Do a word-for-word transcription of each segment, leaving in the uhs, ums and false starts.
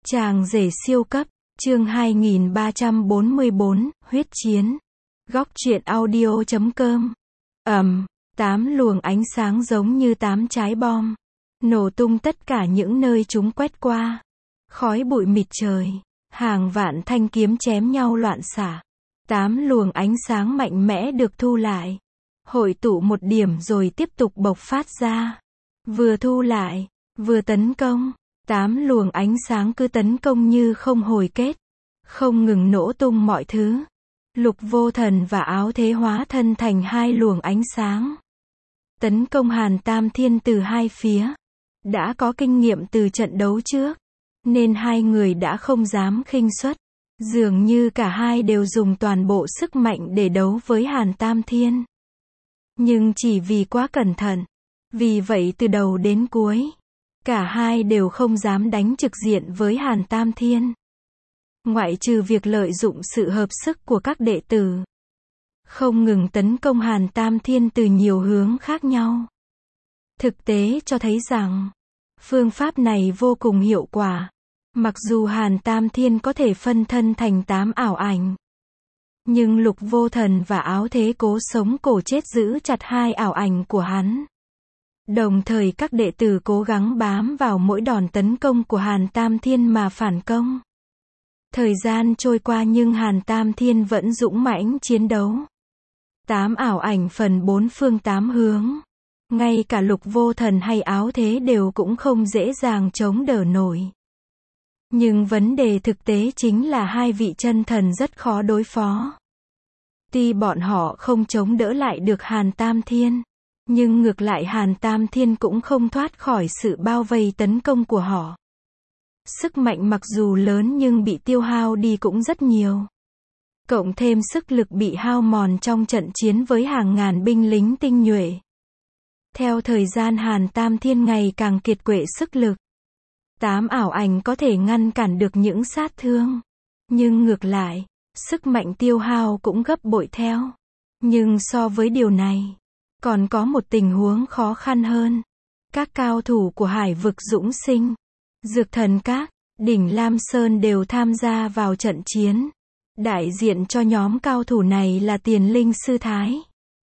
Chàng rể siêu cấp, chương hai nghìn ba trăm bốn mươi bốn, huyết chiến. Góc truyện audio chấm com. Ầm, tám luồng ánh sáng giống như tám trái bom, nổ tung tất cả những nơi chúng quét qua. Khói bụi mịt trời, hàng vạn thanh kiếm chém nhau loạn xạ. Tám luồng ánh sáng mạnh mẽ được thu lại, hội tụ một điểm rồi tiếp tục bộc phát ra. Vừa thu lại, vừa tấn công. Tám luồng ánh sáng cứ tấn công như không hồi kết, không ngừng nổ tung mọi thứ. Lục Vô Thần và Áo Thế hóa thân thành hai luồng ánh sáng, tấn công Hàn Tam Thiên từ hai phía. Đã có kinh nghiệm từ trận đấu trước, nên hai người đã không dám khinh suất. Dường như cả hai đều dùng toàn bộ sức mạnh để đấu với Hàn Tam Thiên. Nhưng chỉ vì quá cẩn thận, vì vậy từ đầu đến cuối, cả hai đều không dám đánh trực diện với Hàn Tam Thiên. Ngoại trừ việc lợi dụng sự hợp sức của các đệ tử, không ngừng tấn công Hàn Tam Thiên từ nhiều hướng khác nhau. Thực tế cho thấy rằng, phương pháp này vô cùng hiệu quả. Mặc dù Hàn Tam Thiên có thể phân thân thành tám ảo ảnh, nhưng Lục Vô Thần và Áo Thế cố sống cổ chết giữ chặt hai ảo ảnh của hắn. Đồng thời các đệ tử cố gắng bám vào mỗi đòn tấn công của Hàn Tam Thiên mà phản công. Thời gian trôi qua nhưng Hàn Tam Thiên vẫn dũng mãnh chiến đấu. Tám ảo ảnh phần bốn phương tám hướng. Ngay cả Lục Vô Thần hay Áo Thế đều cũng không dễ dàng chống đỡ nổi. Nhưng vấn đề thực tế chính là hai vị chân thần rất khó đối phó. Tuy bọn họ không chống đỡ lại được Hàn Tam Thiên, nhưng ngược lại Hàn Tam Thiên cũng không thoát khỏi sự bao vây tấn công của họ. Sức mạnh mặc dù lớn nhưng bị tiêu hao đi cũng rất nhiều. Cộng thêm sức lực bị hao mòn trong trận chiến với hàng ngàn binh lính tinh nhuệ. Theo thời gian Hàn Tam Thiên ngày càng kiệt quệ sức lực. Tám ảo ảnh có thể ngăn cản được những sát thương. Nhưng ngược lại, sức mạnh tiêu hao cũng gấp bội theo. Nhưng so với điều này, còn có một tình huống khó khăn hơn. Các cao thủ của Hải vực Dũng Sinh, Dược Thần Các, Đỉnh Lam Sơn đều tham gia vào trận chiến. Đại diện cho nhóm cao thủ này là Tiền Linh Sư Thái.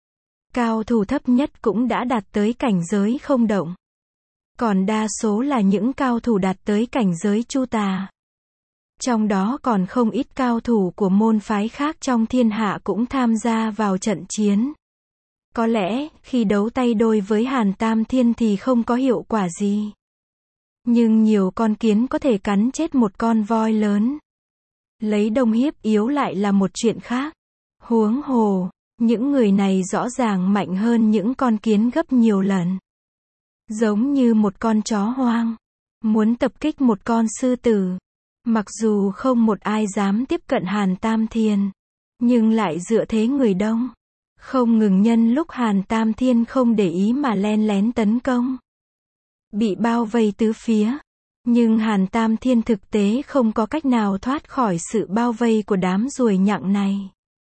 Cao thủ thấp nhất cũng đã đạt tới cảnh giới không động. Còn đa số là những cao thủ đạt tới cảnh giới Chu Tà. Trong đó còn không ít cao thủ của môn phái khác trong thiên hạ cũng tham gia vào trận chiến. Có lẽ, khi đấu tay đôi với Hàn Tam Thiên thì không có hiệu quả gì. Nhưng nhiều con kiến có thể cắn chết một con voi lớn. Lấy đông hiếp yếu lại là một chuyện khác. Huống hồ, những người này rõ ràng mạnh hơn những con kiến gấp nhiều lần. Giống như một con chó hoang, muốn tập kích một con sư tử. Mặc dù không một ai dám tiếp cận Hàn Tam Thiên, nhưng lại dựa thế người đông. Không ngừng nhân lúc Hàn Tam Thiên không để ý mà len lén tấn công. Bị bao vây tứ phía. Nhưng Hàn Tam Thiên thực tế không có cách nào thoát khỏi sự bao vây của đám ruồi nhặng này.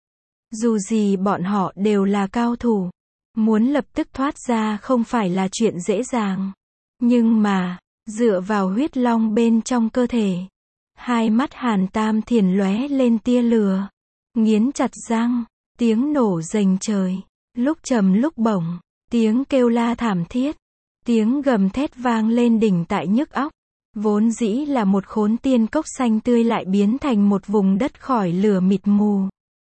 Dù gì bọn họ đều là cao thủ. Muốn lập tức thoát ra không phải là chuyện dễ dàng. Nhưng mà, dựa vào huyết long bên trong cơ thể, hai mắt Hàn Tam Thiên lóe lên tia lửa. Nghiến chặt răng, tiếng nổ rền trời, lúc trầm lúc bổng, tiếng kêu la thảm thiết, tiếng gầm thét vang lên đỉnh tại nhức óc. Vốn dĩ là một khốn tiên cốc xanh tươi lại biến thành một vùng đất khỏi lửa mịt mù.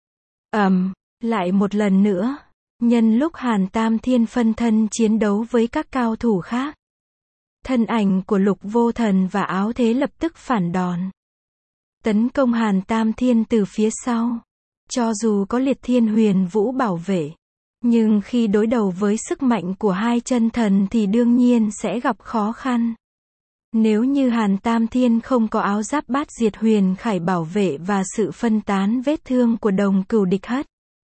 Ầm, lại một lần nữa, nhân lúc Hàn Tam Thiên phân thân chiến đấu với các cao thủ khác, thân ảnh của Lục Vô Thần và Áo Thế lập tức phản đòn. Tấn công Hàn Tam Thiên từ phía sau. Cho dù có Liệt Thiên Huyền Vũ bảo vệ, nhưng khi đối đầu với sức mạnh của hai chân thần thì đương nhiên sẽ gặp khó khăn. Nếu như Hàn Tam Thiên không có áo giáp bát diệt huyền khải bảo vệ và sự phân tán vết thương của đồng cửu địch hất,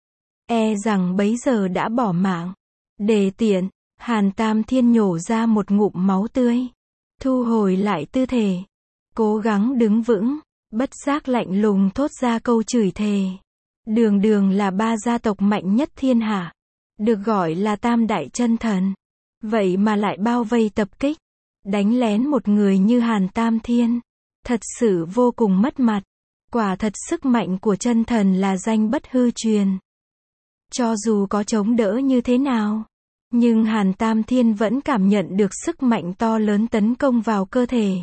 e rằng bấy giờ đã bỏ mạng. Để tiện, Hàn Tam Thiên nhổ ra một ngụm máu tươi, thu hồi lại tư thể, cố gắng đứng vững, bất giác lạnh lùng thốt ra câu chửi thề. Đường đường là ba gia tộc mạnh nhất thiên hạ, được gọi là tam đại chân thần, vậy mà lại bao vây tập kích, đánh lén một người như Hàn Tam Thiên. Thật sự vô cùng mất mặt. Quả thật sức mạnh của chân thần là danh bất hư truyền. Cho dù có chống đỡ như thế nào, nhưng Hàn Tam Thiên vẫn cảm nhận được sức mạnh to lớn tấn công vào cơ thể,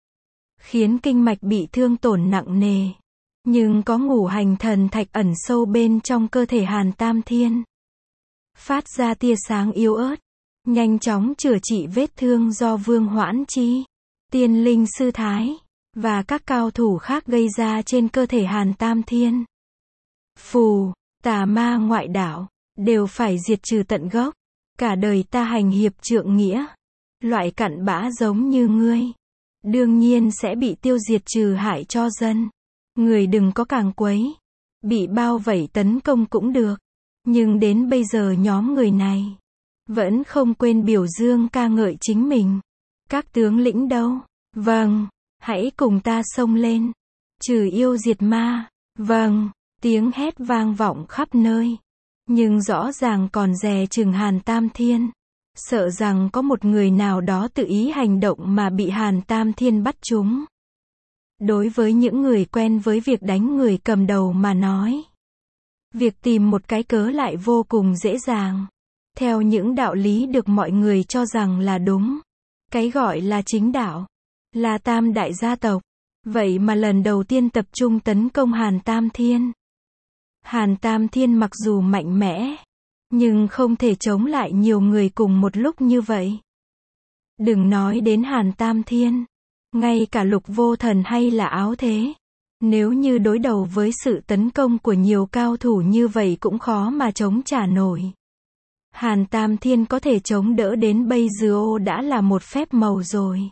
khiến kinh mạch bị thương tổn nặng nề. Nhưng có ngũ hành thần thạch ẩn sâu bên trong cơ thể Hàn Tam Thiên, phát ra tia sáng yếu ớt, nhanh chóng chữa trị vết thương do Vương Hoãn Chi, Tiên Linh Sư Thái và các cao thủ khác gây ra trên cơ thể Hàn Tam Thiên. Phù, tà ma ngoại đạo, đều phải diệt trừ tận gốc. Cả đời ta hành hiệp trượng nghĩa, loại cặn bã giống như ngươi, đương nhiên sẽ bị tiêu diệt trừ hại cho dân. Người đừng có càng quấy, bị bao vây tấn công cũng được. Nhưng đến bây giờ nhóm người này vẫn không quên biểu dương ca ngợi chính mình. Các tướng lĩnh đâu? Vâng, hãy cùng ta xông lên, trừ yêu diệt ma. Vâng, tiếng hét vang vọng khắp nơi. Nhưng rõ ràng còn dè chừng Hàn Tam Thiên, sợ rằng có một người nào đó tự ý hành động mà bị Hàn Tam Thiên bắt trúng. Đối với những người quen với việc đánh người cầm đầu mà nói, việc tìm một cái cớ lại vô cùng dễ dàng. Theo những đạo lý được mọi người cho rằng là đúng, cái gọi là chính đạo, là tam đại gia tộc, vậy mà lần đầu tiên tập trung tấn công Hàn Tam Thiên. Hàn Tam Thiên mặc dù mạnh mẽ, nhưng không thể chống lại nhiều người cùng một lúc như vậy. Đừng nói đến Hàn Tam Thiên, ngay cả Lục Vô Thần hay là Áo Thế, nếu như đối đầu với sự tấn công của nhiều cao thủ như vậy cũng khó mà chống trả nổi. Hàn Tam Thiên có thể chống đỡ đến bây giờ đã là một phép màu rồi.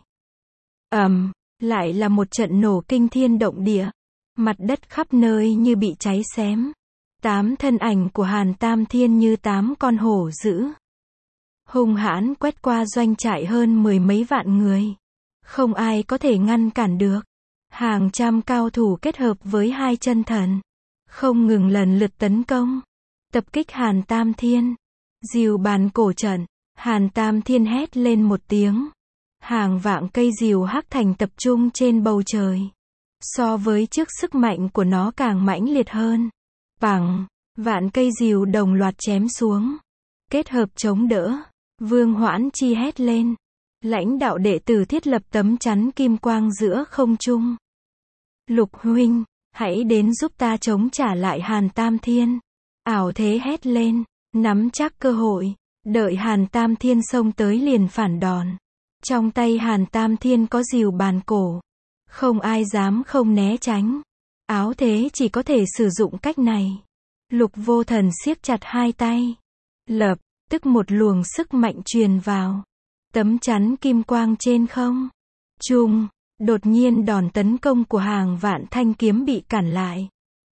Ầm, um, lại là một trận nổ kinh thiên động địa. Mặt đất khắp nơi như bị cháy xém. Tám thân ảnh của Hàn Tam Thiên như tám con hổ dữ, hung hãn quét qua doanh trại hơn mười mấy vạn người. Không ai có thể ngăn cản được. Hàng trăm cao thủ kết hợp với hai chân thần, không ngừng lần lượt tấn công, tập kích Hàn Tam Thiên. Diều bàn cổ trận, Hàn Tam Thiên hét lên một tiếng. Hàng vạn cây diều hắc thành tập trung trên bầu trời. So với trước sức mạnh của nó càng mãnh liệt hơn. Bằng, vạn cây diều đồng loạt chém xuống. Kết hợp chống đỡ, Vương Hoãn Chi hét lên. Lãnh đạo đệ tử thiết lập tấm chắn kim quang giữa không trung. Lục huynh, hãy đến giúp ta chống trả lại Hàn Tam Thiên. Ảo Thế hét lên, nắm chắc cơ hội, đợi Hàn Tam Thiên xông tới liền phản đòn. Trong tay Hàn Tam Thiên có diều bàn cổ, không ai dám không né tránh. Áo Thế chỉ có thể sử dụng cách này. Lục Vô Thần siết chặt hai tay, lập tức một luồng sức mạnh truyền vào tấm chắn kim quang trên không trung. Đột nhiên đòn tấn công của hàng vạn thanh kiếm bị cản lại,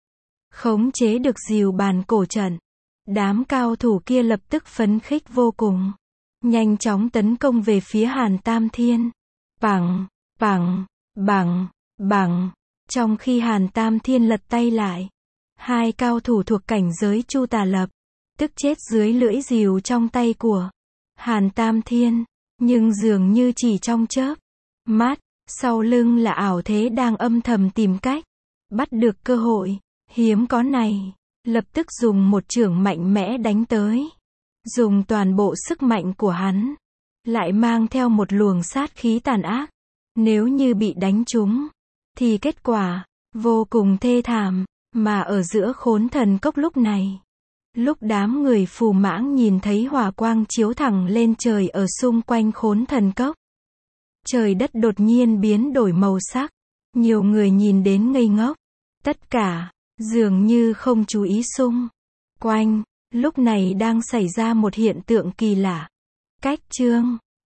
khống chế được diều bàn cổ trận. Đám cao thủ kia lập tức phấn khích vô cùng, nhanh chóng tấn công về phía Hàn Tam Thiên. Bằng, bằng, bằng, bằng. Trong khi Hàn Tam Thiên lật tay lại, hai cao thủ thuộc cảnh giới Chu Tà Lập tức chết dưới lưỡi diều trong tay của Hàn Tam Thiên. Nhưng dường như chỉ trong chớp mắt, sau lưng là Ảo Thế đang âm thầm tìm cách bắt được cơ hội hiếm có này, lập tức dùng một chưởng mạnh mẽ đánh tới. Dùng toàn bộ sức mạnh của hắn, lại mang theo một luồng sát khí tàn ác. Nếu như bị đánh trúng, thì kết quả vô cùng thê thảm. Mà ở giữa Khốn Thần Cốc lúc này, lúc đám người Phù Mãng nhìn thấy hỏa quang chiếu thẳng lên trời ở xung quanh Khốn Thần Cốc, trời đất đột nhiên biến đổi màu sắc. Nhiều người nhìn đến ngây ngốc. Tất cả dường như không chú ý xung quanh lúc này đang xảy ra một hiện tượng kỳ lạ. Cách chương